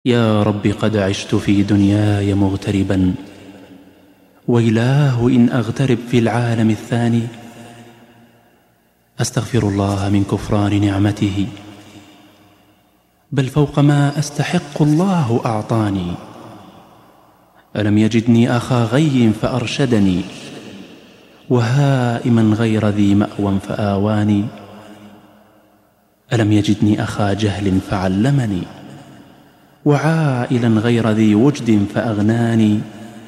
يا رب قد عشت في دنياي مغتربا، ويلاه إن أغترب في العالم الثاني. أستغفر الله من كفران نعمته، بل فوق ما أستحق الله أعطاني. ألم يجدني أخا غي فأرشدني، وهائما غير ذي مأوى فآواني. ألم يجدني أخا جهل فعلمني، وعائلا غير ذي وجد فأغناني.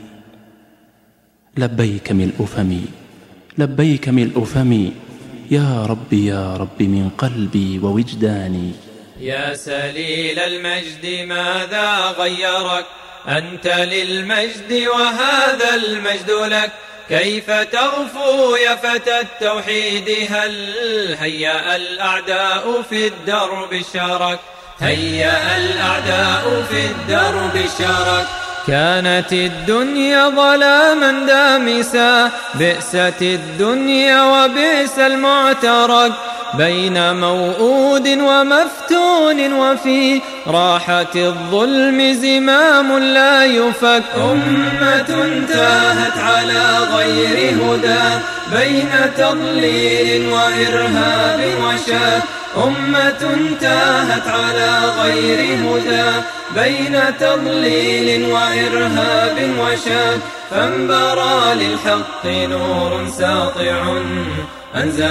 لبيك ملء فمي، لبيك ملء فمي، يا ربي يا رب من قلبي ووجداني. يا سليل المجد ماذا غيرك؟ أنت للمجد وهذا المجد لك. كيف تغفو يا فتى التوحيد؟ هل هيأ الأعداء في الدرب الشرك؟ هيأ الأعداء في الدرب الشرك. كانت الدنيا ظلاما دامسا، بئست الدنيا وبئس المعترك. بين موؤود ومفتون، وفي راحة الظلم زمام لا يفك. أمة تاهت على غير هدى، بين تضليل وإرهاب وشك. أمة تاهت على غير هدى، بين تضليل وإرهاب وشك. فانبرى للحق نور ساطع، أنزل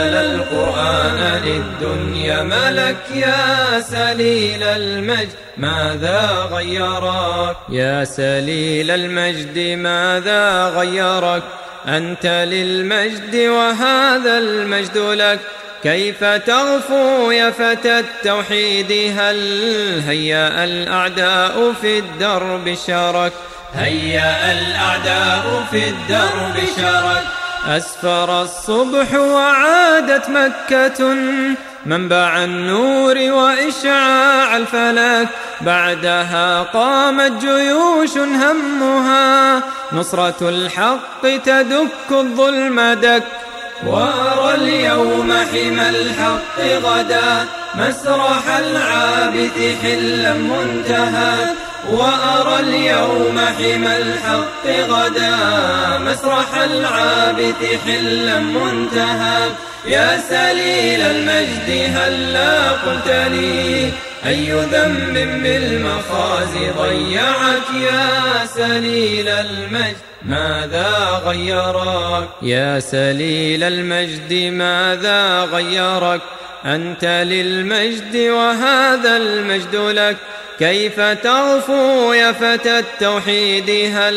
القرآن للدنيا ملك. يا سليل المجد ماذا غيرك؟ يا سليل المجد ماذا غيرك؟ أنت للمجد وهذا المجد لك. كيف تغفو يا فتى التوحيد؟ هل هيأ الأعداء في الدرب الشرك؟ هيأ الأعداء في الدرب الشرك. أسفر الصبح وعادت مكة، منبع النور وإشعاع الفلك. بعدها قامت جيوش همها نصرة الحق تدك الظلم دك. وأرى اليوم حمى الحق غدا، مسرح العابث حلا منتهى. وأرى اليوم حمى الحق غدا، مسرح العابث حلا منتهى. يا سليل المجد هلا قلت لي أي ذنب بالمخازي ضيعك؟ يا سليل المجد ماذا غيرك؟ يا سليل المجد ماذا غيرك؟ أنت للمجد وهذا المجد لك. كيف تغفو يا فتى التوحيد؟ هل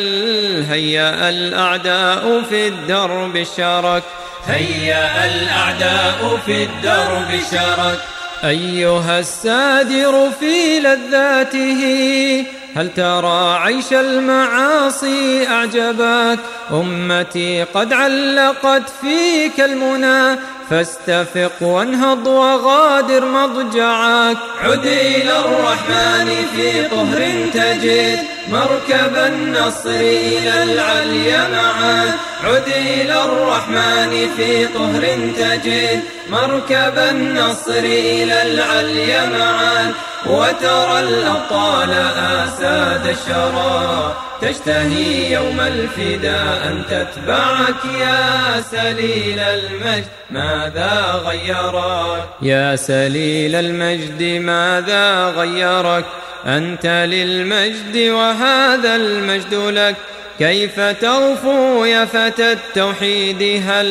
هيأ الأعداء في الدرب الشرك؟ هيأ الأعداء في الدرب الشرك. أيها السادر في لذاته، هل ترى عيش المعاصي أعجبك؟ أمتي قد علقت فيك المنى، فاستفق وانهض وغادر مضجعك. عد إلى الرحمن في طهر تجد، مركب النصر إلى العلي معا. عد إلى الرحمن في طهر تجد، مركب النصر إلى العلي معا. وترى الأبطال آساد الشرى، تشتهي يوم الفداء أن تتبعك. يا سليل المجد ماذا غيرك؟ يا سليل المجد ماذا غيرك؟ أنت للمجد وهذا المجد لك. كيف تغفو يا فتى التوحيد؟ هل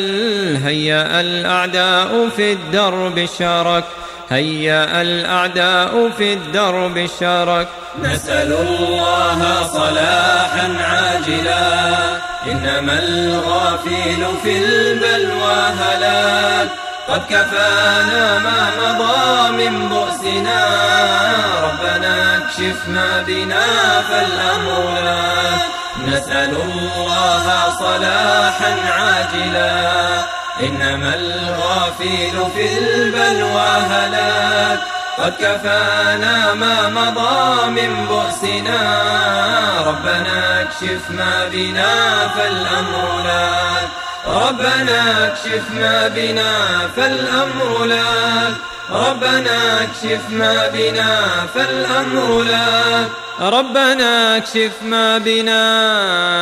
هيأ الأعداء في الدرب الشرك؟ هيأ الأعداء في الدرب الشرك. نسأل الله صلاحا عاجلا، إنما الغافل في البلوى هلاك. قد كفانا ما مضى من بؤسنا، ربنا اكشف ما بنا فالأمر لك. نسأل الله صلاحا عاجلا، إنما الغافل في البلوى هلاك. قد كفانا ما مضى من بؤسنا، ربنا اكشف ما بنا فالأمر لك. ربنا اكشف ما بنا فالأمر لك. ربنا اكشف ما بنا فالأمر لك ربنا اكشف ما بنا